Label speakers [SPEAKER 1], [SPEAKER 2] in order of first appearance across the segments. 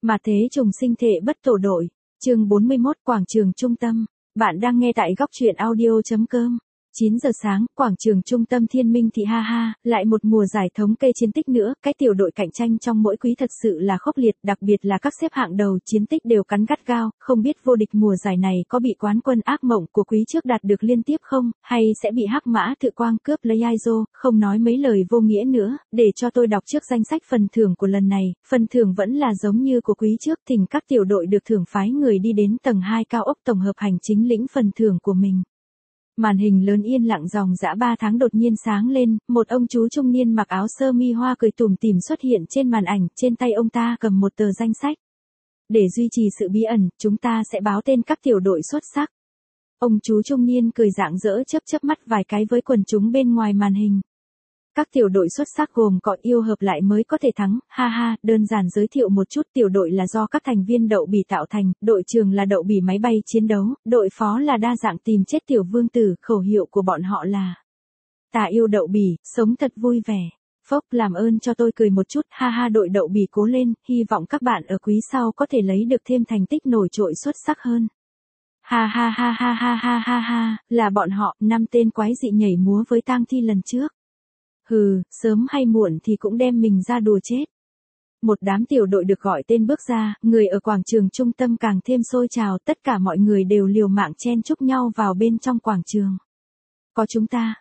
[SPEAKER 1] Mà thế trùng sinh thệ bất tổ đội. Chương 41 Quảng trường trung tâm. Bạn đang nghe tại góc truyện audio.com. 9 giờ sáng, quảng trường trung tâm Thiên Minh thị ha ha, lại một mùa giải thống kê chiến tích nữa, cái tiểu đội cạnh tranh trong mỗi quý thật sự là khốc liệt, đặc biệt là các xếp hạng đầu chiến tích đều cắn gắt gao, không biết vô địch mùa giải này có bị quán quân ác mộng của quý trước đạt được liên tiếp không, hay sẽ bị Hắc Mã Thự Quang cướp lấy Aizo, không nói mấy lời vô nghĩa nữa, để cho tôi đọc trước danh sách phần thưởng của lần này, phần thưởng vẫn là giống như của quý trước, thỉnh các tiểu đội được thưởng phái người đi đến tầng 2 cao ốc tổng hợp hành chính lĩnh phần thưởng của mình. Màn hình lớn yên lặng dòng dã 3 tháng đột nhiên sáng lên, một ông chú trung niên mặc áo sơ mi hoa cười tủm tỉm xuất hiện trên màn ảnh, trên tay ông ta cầm một tờ danh sách. Để duy trì sự bí ẩn, chúng ta sẽ báo tên các tiểu đội xuất sắc. Ông chú trung niên cười rạng rỡ chớp mắt vài cái với quần chúng bên ngoài màn hình. Các tiểu đội xuất sắc gồm có yêu hợp lại mới có thể thắng, ha ha, đơn giản giới thiệu một chút, tiểu đội là do các thành viên đậu bỉ tạo thành, đội trưởng là đậu bỉ máy bay chiến đấu, đội phó là đa dạng tìm chết tiểu vương tử, khẩu hiệu của bọn họ là ta yêu đậu bỉ, sống thật vui vẻ. Phốc, làm ơn cho tôi cười một chút, ha ha, đội đậu bỉ cố lên, hy vọng các bạn ở quý sau có thể lấy được thêm thành tích nổi trội xuất sắc hơn. Ha ha ha ha ha ha ha ha, là bọn họ, 5 tên quái dị nhảy múa với tang thi lần trước. Hừ, sớm hay muộn thì cũng đem mình ra đùa chết. Một đám tiểu đội được gọi tên bước ra, người ở quảng trường trung tâm càng thêm sôi trào, tất cả mọi người đều liều mạng chen chúc nhau vào bên trong quảng trường. Có chúng ta,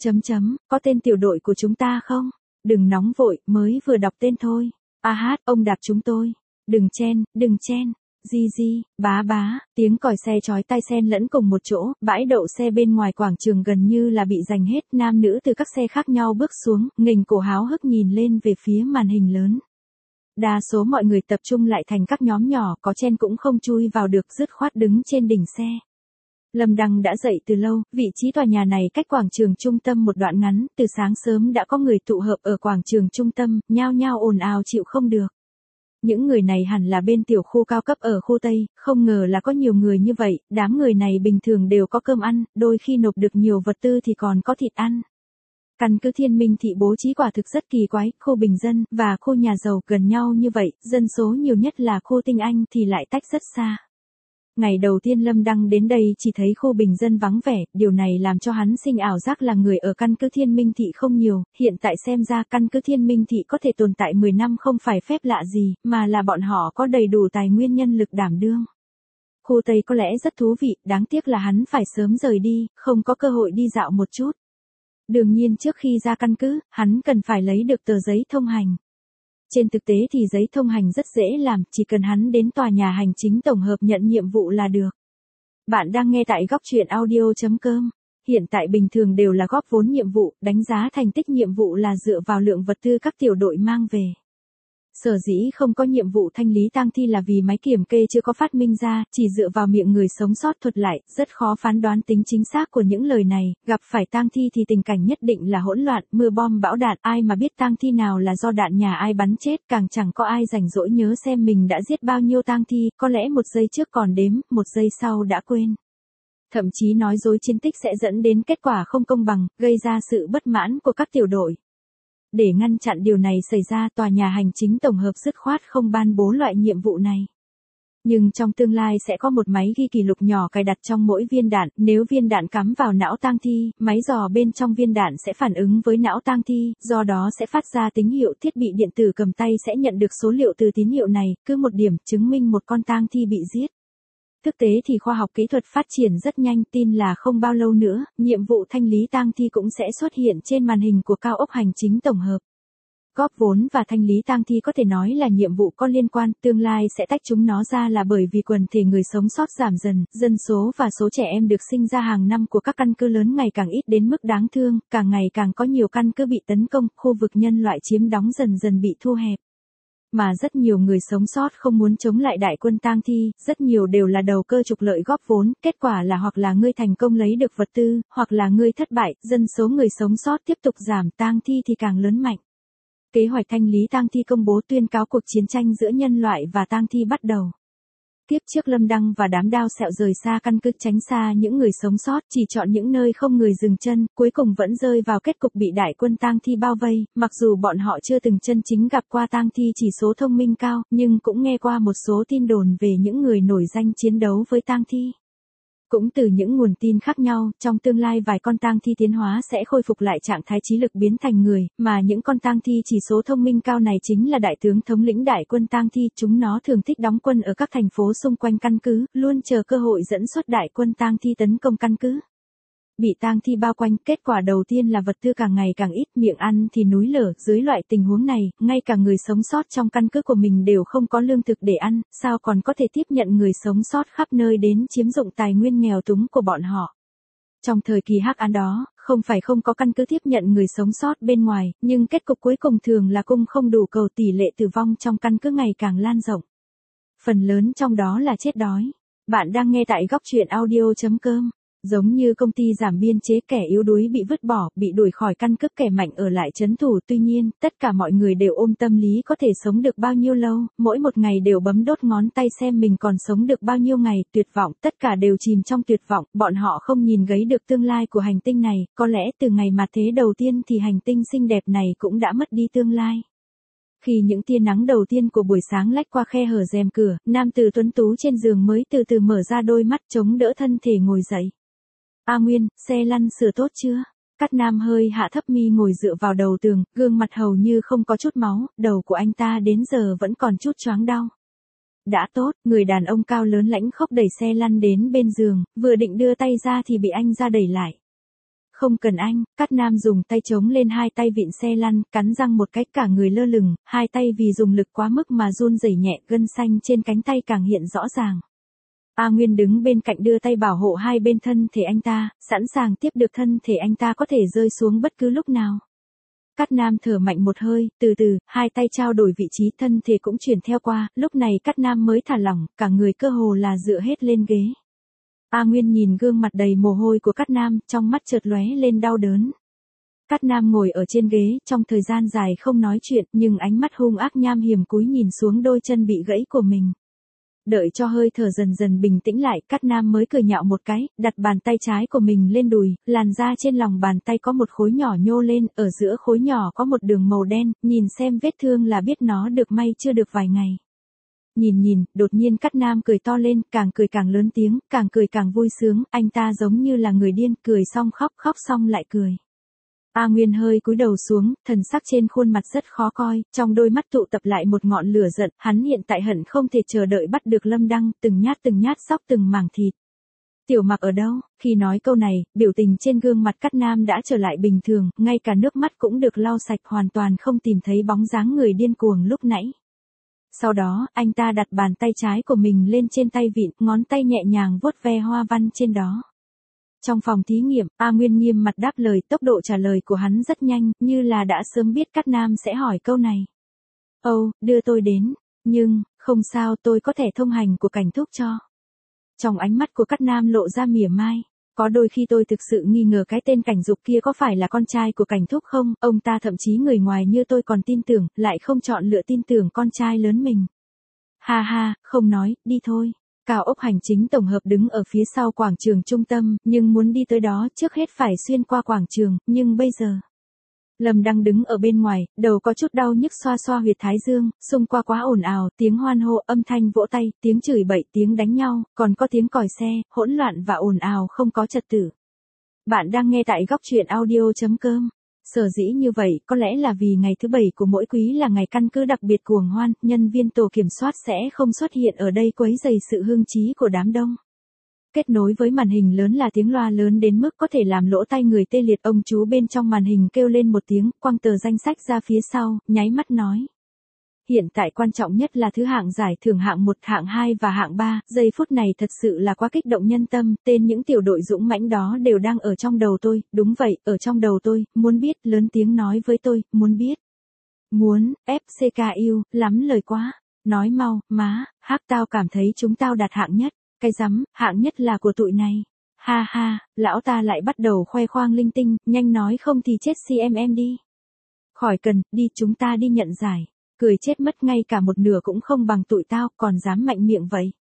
[SPEAKER 1] có tên tiểu đội của chúng ta không? Đừng nóng vội, mới vừa đọc tên thôi. A hát, ông đạp chúng tôi. Đừng chen. Di, bá, tiếng còi xe chói tai xen lẫn cùng một chỗ, bãi đậu xe bên ngoài quảng trường gần như là bị giành hết, nam nữ từ các xe khác nhau bước xuống, nghềnh cổ háo hức nhìn lên về phía màn hình lớn. Đa số mọi người tập trung lại thành các nhóm nhỏ, có chen cũng không chui vào được, dứt khoát đứng trên đỉnh xe. Lâm Đăng đã dậy từ lâu, vị trí tòa nhà này cách quảng trường trung tâm một đoạn ngắn, từ sáng sớm đã có người tụ hợp ở quảng trường trung tâm, nhao nhao ồn ào chịu không được. Những người này hẳn là bên tiểu khu cao cấp ở khu Tây, không ngờ là có nhiều người như vậy, đám người này bình thường đều có cơm ăn, đôi khi nộp được nhiều vật tư thì còn có thịt ăn. Căn cứ Thiên Minh thị bố trí quả thực rất kỳ quái, khu bình dân và khu nhà giàu gần nhau như vậy, dân số nhiều nhất là khu tinh anh thì lại tách rất xa. Ngày đầu tiên Lâm Đăng đến đây chỉ thấy khu bình dân vắng vẻ, điều này làm cho hắn sinh ảo giác là người ở căn cứ Thiên Minh thị không nhiều, hiện tại xem ra căn cứ Thiên Minh thị có thể tồn tại 10 năm không phải phép lạ gì, mà là bọn họ có đầy đủ tài nguyên nhân lực đảm đương. Khu Tây có lẽ rất thú vị, đáng tiếc là hắn phải sớm rời đi, không có cơ hội đi dạo một chút. Đương nhiên trước khi ra căn cứ, hắn cần phải lấy được tờ giấy thông hành. Trên thực tế thì giấy thông hành rất dễ làm, chỉ cần hắn đến tòa nhà hành chính tổng hợp nhận nhiệm vụ là được. Bạn đang nghe tại góc truyện audio.com. Hiện tại bình thường đều là góp vốn nhiệm vụ, đánh giá thành tích nhiệm vụ là dựa vào lượng vật tư các tiểu đội mang về. Sở dĩ không có nhiệm vụ thanh lý tang thi là vì máy kiểm kê chưa có phát minh ra, chỉ dựa vào miệng người sống sót thuật lại, rất khó phán đoán tính chính xác của những lời này, gặp phải tang thi thì tình cảnh nhất định là hỗn loạn, mưa bom bão đạn, ai mà biết tang thi nào là do đạn nhà ai bắn chết, càng chẳng có ai rảnh rỗi nhớ xem mình đã giết bao nhiêu tang thi, có lẽ một giây trước còn đếm, một giây sau đã quên. Thậm chí nói dối chiến tích sẽ dẫn đến kết quả không công bằng, gây ra sự bất mãn của các tiểu đội. Để ngăn chặn điều này xảy ra, tòa nhà hành chính tổng hợp dứt khoát không ban bố loại nhiệm vụ này. Nhưng trong tương lai sẽ có một máy ghi kỷ lục nhỏ cài đặt trong mỗi viên đạn, nếu viên đạn cắm vào não tang thi, máy dò bên trong viên đạn sẽ phản ứng với não tang thi, do đó sẽ phát ra tín hiệu, thiết bị điện tử cầm tay sẽ nhận được số liệu từ tín hiệu này, cứ một điểm chứng minh một con tang thi bị giết. Thực tế thì khoa học kỹ thuật phát triển rất nhanh, tin là không bao lâu nữa, nhiệm vụ thanh lý tang thi cũng sẽ xuất hiện trên màn hình của cao ốc hành chính tổng hợp. Góp vốn và thanh lý tang thi có thể nói là nhiệm vụ có liên quan, tương lai sẽ tách chúng nó ra là bởi vì quần thể người sống sót giảm dần, dân số và số trẻ em được sinh ra hàng năm của các căn cứ lớn ngày càng ít đến mức đáng thương, càng ngày càng có nhiều căn cứ bị tấn công, khu vực nhân loại chiếm đóng dần dần bị thu hẹp. Mà rất nhiều người sống sót không muốn chống lại đại quân tang thi, rất nhiều đều là đầu cơ trục lợi góp vốn, kết quả là hoặc là ngươi thành công lấy được vật tư, hoặc là ngươi thất bại, dân số người sống sót tiếp tục giảm, tang thi thì càng lớn mạnh. Kế hoạch thanh lý tang thi công bố tuyên cáo cuộc chiến tranh giữa nhân loại và tang thi bắt đầu. Tiếp trước Lâm Đăng và đám đao sẹo rời xa căn cứ tránh xa những người sống sót, chỉ chọn những nơi không người dừng chân, cuối cùng vẫn rơi vào kết cục bị đại quân tang thi bao vây, mặc dù bọn họ chưa từng chân chính gặp qua tang thi chỉ số thông minh cao, nhưng cũng nghe qua một số tin đồn về những người nổi danh chiến đấu với tang thi. Cũng từ những nguồn tin khác nhau, trong tương lai vài con tang thi tiến hóa sẽ khôi phục lại trạng thái trí lực biến thành người, mà những con tang thi chỉ số thông minh cao này chính là đại tướng thống lĩnh đại quân tang thi, chúng nó thường thích đóng quân ở các thành phố xung quanh căn cứ, luôn chờ cơ hội dẫn xuất đại quân tang thi tấn công căn cứ. Bị tang thi bao quanh, kết quả đầu tiên là vật tư càng ngày càng ít, miệng ăn thì núi lở, dưới loại tình huống này, ngay cả người sống sót trong căn cứ của mình đều không có lương thực để ăn, sao còn có thể tiếp nhận người sống sót khắp nơi đến chiếm dụng tài nguyên nghèo túng của bọn họ. Trong thời kỳ hắc ám đó, không phải không có căn cứ tiếp nhận người sống sót bên ngoài, nhưng kết cục cuối cùng thường là cung không đủ cầu, tỷ lệ tử vong trong căn cứ ngày càng lan rộng. Phần lớn trong đó là chết đói. Bạn đang nghe tại góc truyện audio.com. Giống như công ty giảm biên chế, kẻ yếu đuối bị vứt bỏ, bị đuổi khỏi căn cứ, kẻ mạnh ở lại trấn thủ, tuy nhiên, tất cả mọi người đều ôm tâm lý có thể sống được bao nhiêu lâu, mỗi một ngày đều bấm đốt ngón tay xem mình còn sống được bao nhiêu ngày, tuyệt vọng, tất cả đều chìm trong tuyệt vọng, bọn họ không nhìn thấy được tương lai của hành tinh này, có lẽ từ ngày mà thế đầu tiên thì hành tinh xinh đẹp này cũng đã mất đi tương lai. Khi những tia nắng đầu tiên của buổi sáng lách qua khe hở rèm cửa, nam tử tuấn tú trên giường mới từ từ mở ra đôi mắt, chống đỡ thân thể ngồi dậy. A Nguyên, xe lăn sửa tốt chưa? Cát Nam hơi hạ thấp mi ngồi dựa vào đầu tường, gương mặt hầu như không có chút máu, đầu của anh ta đến giờ vẫn còn chút choáng đau. Đã tốt, người đàn ông cao lớn lãnh khốc đẩy xe lăn đến bên giường, vừa định đưa tay ra thì bị anh ra đẩy lại. Không cần anh, Cát Nam dùng tay chống lên hai tay vịn xe lăn, cắn răng một cái, cả người lơ lửng, hai tay vì dùng lực quá mức mà run rẩy nhẹ, gân xanh trên cánh tay càng hiện rõ ràng. A Nguyên đứng bên cạnh đưa tay bảo hộ hai bên thân thể anh ta, sẵn sàng tiếp được thân thể anh ta có thể rơi xuống bất cứ lúc nào. Cát Nam thở mạnh một hơi, từ từ, hai tay trao đổi vị trí, thân thể cũng chuyển theo qua, lúc này Cát Nam mới thả lỏng, cả người cơ hồ là dựa hết lên ghế. A Nguyên nhìn gương mặt đầy mồ hôi của Cát Nam, trong mắt chợt lóe lên đau đớn. Cát Nam ngồi ở trên ghế, trong thời gian dài không nói chuyện, nhưng ánh mắt hung ác nham hiểm cúi nhìn xuống đôi chân bị gãy của mình. Đợi cho hơi thở dần dần bình tĩnh lại, Cát Nam mới cười nhạo một cái, đặt bàn tay trái của mình lên đùi, làn da trên lòng bàn tay có một khối nhỏ nhô lên, ở giữa khối nhỏ có một đường màu đen, nhìn xem vết thương là biết nó được may chưa được vài ngày. Nhìn, đột nhiên Cát Nam cười to lên, càng cười càng lớn tiếng, càng cười càng vui sướng, anh ta giống như là người điên, cười xong khóc, khóc xong lại cười. A Nguyên hơi cúi đầu xuống, thần sắc trên khuôn mặt rất khó coi, trong đôi mắt tụ tập lại một ngọn lửa giận, hắn hiện tại hận không thể chờ đợi bắt được Lâm Đăng, từng nhát xóc từng mảng thịt. Tiểu Mặc ở đâu? Khi nói câu này, biểu tình trên gương mặt Cát Nam đã trở lại bình thường, ngay cả nước mắt cũng được lau sạch, hoàn toàn không tìm thấy bóng dáng người điên cuồng lúc nãy. Sau đó, anh ta đặt bàn tay trái của mình lên trên tay vịn, ngón tay nhẹ nhàng vuốt ve hoa văn trên đó. Trong phòng thí nghiệm, A Nguyên nghiêm mặt đáp lời, tốc độ trả lời của hắn rất nhanh, như là đã sớm biết Cát Nam sẽ hỏi câu này. Đưa tôi đến, nhưng, không sao, tôi có thẻ thông hành của cảnh thúc cho. Trong ánh mắt của Cát Nam lộ ra mỉa mai. Có đôi khi tôi thực sự nghi ngờ cái tên Cảnh Dục kia có phải là con trai của Cảnh thúc không, ông ta thậm chí người ngoài như tôi còn tin tưởng, lại không chọn lựa tin tưởng con trai lớn mình. Ha ha, không nói, đi thôi. Cao ốc hành chính tổng hợp đứng ở phía sau quảng trường trung tâm, nhưng muốn đi tới đó trước hết phải xuyên qua quảng trường, nhưng bây giờ. Lâm Đăng đứng ở bên ngoài, đầu có chút đau nhức xoa xoa huyệt thái dương, xung qua quá ồn ào, tiếng hoan hô, âm thanh vỗ tay, tiếng chửi bậy, tiếng đánh nhau, còn có tiếng còi xe, hỗn loạn và ồn ào không có trật tự. Bạn đang nghe tại góc truyện audio.com. Sở dĩ như vậy, có lẽ là vì ngày thứ 7 của mỗi quý là ngày căn cứ đặc biệt cuồng hoan, nhân viên tổ kiểm soát sẽ không xuất hiện ở đây quấy rầy sự hưng trí của đám đông. Kết nối với màn hình lớn là tiếng loa lớn đến mức có thể làm lỗ tai người tê liệt, ông chú bên trong màn hình kêu lên một tiếng, quăng tờ danh sách ra phía sau, nháy mắt nói. Hiện tại quan trọng nhất là thứ hạng giải thưởng hạng 1, hạng 2 và hạng 3, giây phút này thật sự là quá kích động nhân tâm, tên những tiểu đội dũng mãnh đó đều đang ở trong đầu tôi, đúng vậy, ở trong đầu tôi, muốn biết, lớn tiếng nói với tôi, muốn biết. Muốn, FCKU, lắm lời quá, nói mau, má, hắc tao cảm thấy chúng tao đạt hạng nhất, cái rắm, hạng nhất là của tụi này. Ha ha, lão ta lại bắt đầu khoe khoang linh tinh, nhanh nói không thì chết CMM đi. Khỏi cần, đi chúng ta đi nhận giải. Cười chết mất, ngay cả một nửa cũng không bằng tụi tao, còn dám mạnh miệng vậy.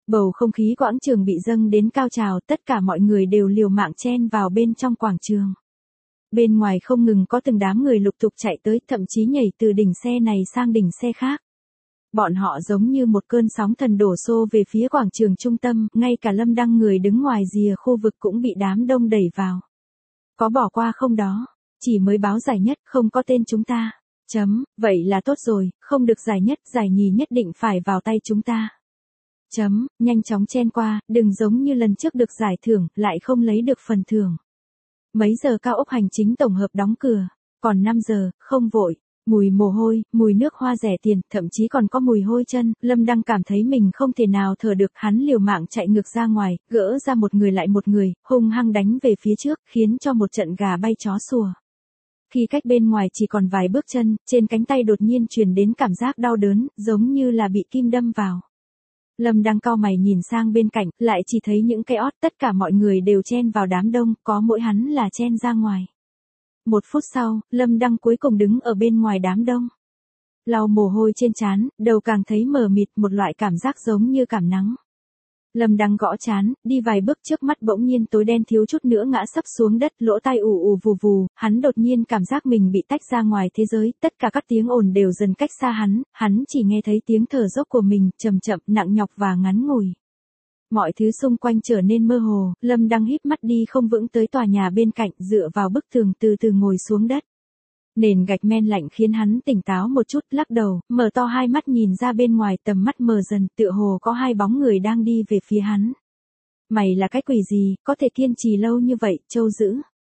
[SPEAKER 1] Bầu không khí quảng trường bị dâng đến cao trào, tất cả mọi người đều liều mạng chen vào bên trong quảng trường. Bên ngoài không ngừng có từng đám người lục tục chạy tới, thậm chí nhảy từ đỉnh xe này sang đỉnh xe khác. Bọn họ giống như một cơn sóng thần đổ xô về phía quảng trường trung tâm, ngay cả Lâm Đăng người đứng ngoài rìa khu vực cũng bị đám đông đẩy vào. Có bỏ qua không đó? Chỉ mới báo giải nhất, không có tên chúng ta. Chấm, vậy là tốt rồi, không được giải nhất, giải nhì nhất định phải vào tay chúng ta. Chấm, nhanh chóng chen qua, đừng giống như lần trước được giải thưởng, lại không lấy được phần thưởng. Mấy giờ cao ốc hành chính tổng hợp đóng cửa, còn 5 giờ, không vội. Mùi mồ hôi, mùi nước hoa rẻ tiền, thậm chí còn có mùi hôi chân, Lâm Đăng cảm thấy mình không thể nào thở được, hắn liều mạng chạy ngược ra ngoài, gỡ ra một người lại một người, hung hăng đánh về phía trước, khiến cho một trận gà bay chó sủa. Khi cách bên ngoài chỉ còn vài bước chân, trên cánh tay đột nhiên truyền đến cảm giác đau đớn, giống như là bị kim đâm vào. Lâm Đăng cau mày nhìn sang bên cạnh, lại chỉ thấy những cái ót, tất cả mọi người đều chen vào đám đông, có mỗi hắn là chen ra ngoài. 1 phút sau, Lâm Đăng cuối cùng đứng ở bên ngoài đám đông. Lau mồ hôi trên trán, đầu càng thấy mờ mịt, một loại cảm giác giống như cảm nắng. Lâm Đăng gõ trán, đi vài bước trước mắt bỗng nhiên tối đen, thiếu chút nữa ngã sấp xuống đất, lỗ tai ù ù vù vù, hắn đột nhiên cảm giác mình bị tách ra ngoài thế giới, tất cả các tiếng ồn đều dần cách xa hắn chỉ nghe thấy tiếng thở dốc của mình, chậm chậm, nặng nhọc và ngắn ngủi. Mọi thứ xung quanh trở nên mơ hồ, Lâm Đăng híp mắt đi không vững tới tòa nhà bên cạnh, dựa vào bức tường từ từ ngồi xuống đất. Nền gạch men lạnh khiến hắn tỉnh táo một chút, lắc đầu, mở to hai mắt nhìn ra bên ngoài, tầm mắt mờ dần, tựa hồ có 2 bóng người đang đi về phía hắn. Mày là cái quỷ gì, có thể kiên trì lâu như vậy, trâu dữ.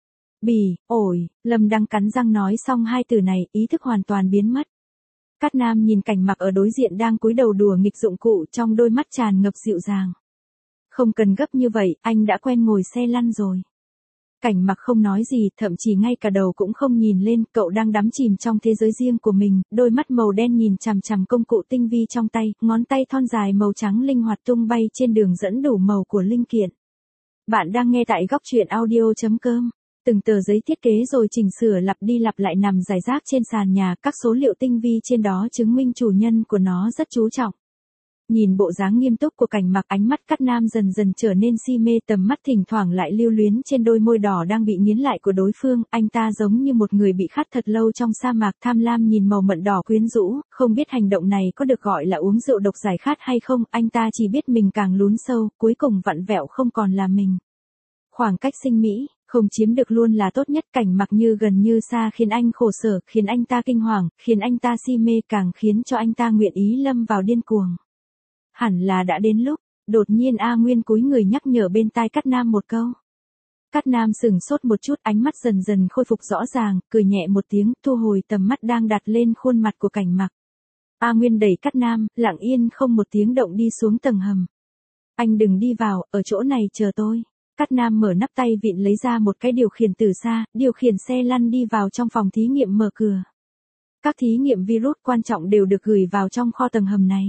[SPEAKER 1] Bì, ổi, Lâm Đăng cắn răng nói xong 2 từ này, ý thức hoàn toàn biến mất. Cát Nam nhìn Cảnh Mặc ở đối diện đang cúi đầu đùa nghịch dụng cụ, trong đôi mắt tràn ngập dịu dàng. Không cần gấp như vậy, anh đã quen ngồi xe lăn rồi. Cảnh Mặc không nói gì, thậm chí ngay cả đầu cũng không nhìn lên, cậu đang đắm chìm trong thế giới riêng của mình, đôi mắt màu đen nhìn chằm chằm công cụ tinh vi trong tay, ngón tay thon dài màu trắng linh hoạt tung bay trên đường dẫn đủ màu của linh kiện. Bạn đang nghe tại góc truyện audio.com. Từng tờ giấy thiết kế rồi chỉnh sửa lặp đi lặp lại nằm rải rác trên sàn nhà, các số liệu tinh vi trên đó chứng minh chủ nhân của nó rất chú trọng. Nhìn bộ dáng nghiêm túc của Cảnh Mặc, ánh mắt Cát Nam dần dần trở nên si mê, tầm mắt thỉnh thoảng lại lưu luyến trên đôi môi đỏ đang bị nghiến lại của đối phương, anh ta giống như một người bị khát thật lâu trong sa mạc, tham lam nhìn màu mận đỏ quyến rũ, không biết hành động này có được gọi là uống rượu độc giải khát hay không, anh ta chỉ biết mình càng lún sâu, cuối cùng vặn vẹo không còn là mình. Khoảng cách sinh mỹ, không chiếm được luôn là tốt nhất, Cảnh Mặc như gần như xa khiến anh khổ sở, khiến anh ta kinh hoàng, khiến anh ta si mê, càng khiến cho anh ta nguyện ý lâm vào điên cuồng. Hẳn là đã đến lúc, đột nhiên A Nguyên cúi người nhắc nhở bên tai Cát Nam một câu. Cát Nam sửng sốt một chút, ánh mắt dần dần khôi phục rõ ràng, cười nhẹ một tiếng, thu hồi tầm mắt đang đặt lên khuôn mặt của Cảnh Mặc. A Nguyên đẩy Cát Nam, lặng yên không một tiếng động đi xuống tầng hầm. Anh đừng đi vào, ở chỗ này chờ tôi. Cát Nam mở nắp tay vịn lấy ra một cái điều khiển từ xa, điều khiển xe lăn đi vào trong phòng thí nghiệm, mở cửa. Các thí nghiệm virus quan trọng đều được gửi vào trong kho tầng hầm này.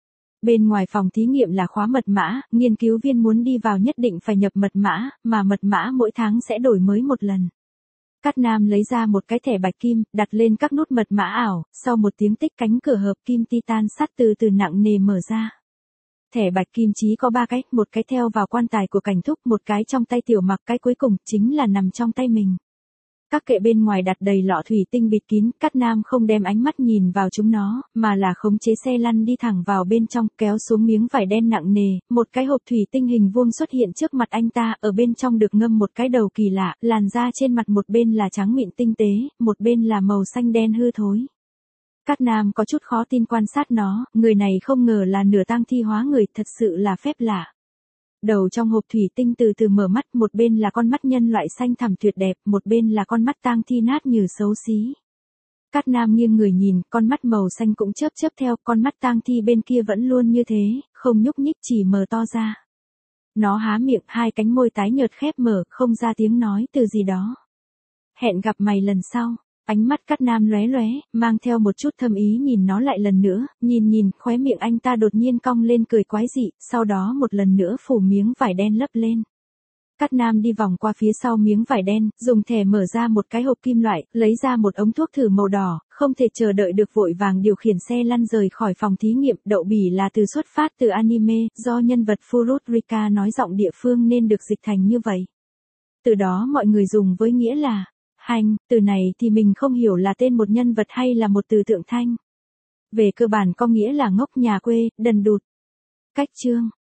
[SPEAKER 1] Bên ngoài phòng thí nghiệm là khóa mật mã, nghiên cứu viên muốn đi vào nhất định phải nhập mật mã, mà mật mã mỗi tháng sẽ đổi mới một lần. Cát Nam lấy ra một cái thẻ bạch kim, đặt lên các nút mật mã ảo, sau một tiếng tích cánh cửa hợp kim titan sắt từ từ nặng nề mở ra. Thẻ bạch kim chỉ có 3 cái, một cái theo vào quan tài của Cảnh Thúc, một cái trong tay Tiểu Mặc, cái cuối cùng chính là nằm trong tay mình. Các kệ bên ngoài đặt đầy lọ thủy tinh bịt kín, Cát Nam không đem ánh mắt nhìn vào chúng nó, mà là khống chế xe lăn đi thẳng vào bên trong, kéo xuống miếng vải đen nặng nề, một cái hộp thủy tinh hình vuông xuất hiện trước mặt anh ta, ở bên trong được ngâm một cái đầu kỳ lạ, làn da trên mặt một bên là trắng mịn tinh tế, một bên là màu xanh đen hư thối. Cát Nam có chút khó tin quan sát nó, người này không ngờ là nửa tang thi hóa người, thật sự là phép lạ. Đầu trong hộp thủy tinh từ từ mở mắt, một bên là con mắt nhân loại xanh thẳm tuyệt đẹp, một bên là con mắt tang thi nát nhừ xấu xí. Cát Nam nghiêng người nhìn, con mắt màu xanh cũng chớp chớp theo, con mắt tang thi bên kia vẫn luôn như thế, không nhúc nhích, chỉ mở to ra. Nó há miệng, 2 cánh môi tái nhợt khép mở, không ra tiếng nói từ gì đó. Hẹn gặp mày lần sau. Ánh mắt Cát Nam lóe lóe, mang theo một chút thâm ý nhìn nó lại lần nữa, nhìn, khóe miệng anh ta đột nhiên cong lên cười quái dị, sau đó một lần nữa phủ miếng vải đen lấp lên. Cát Nam đi vòng qua phía sau miếng vải đen, dùng thẻ mở ra một cái hộp kim loại, lấy ra một ống thuốc thử màu đỏ, không thể chờ đợi được vội vàng điều khiển xe lăn rời khỏi phòng thí nghiệm. Đậu bỉ là từ xuất phát từ anime, do nhân vật Furutrika nói giọng địa phương nên được dịch thành như vậy. Từ đó mọi người dùng với nghĩa là hành, từ này thì mình không hiểu là tên một nhân vật hay là một từ tượng thanh. Về cơ bản có nghĩa là ngốc nhà quê, đần đụt. Cách chương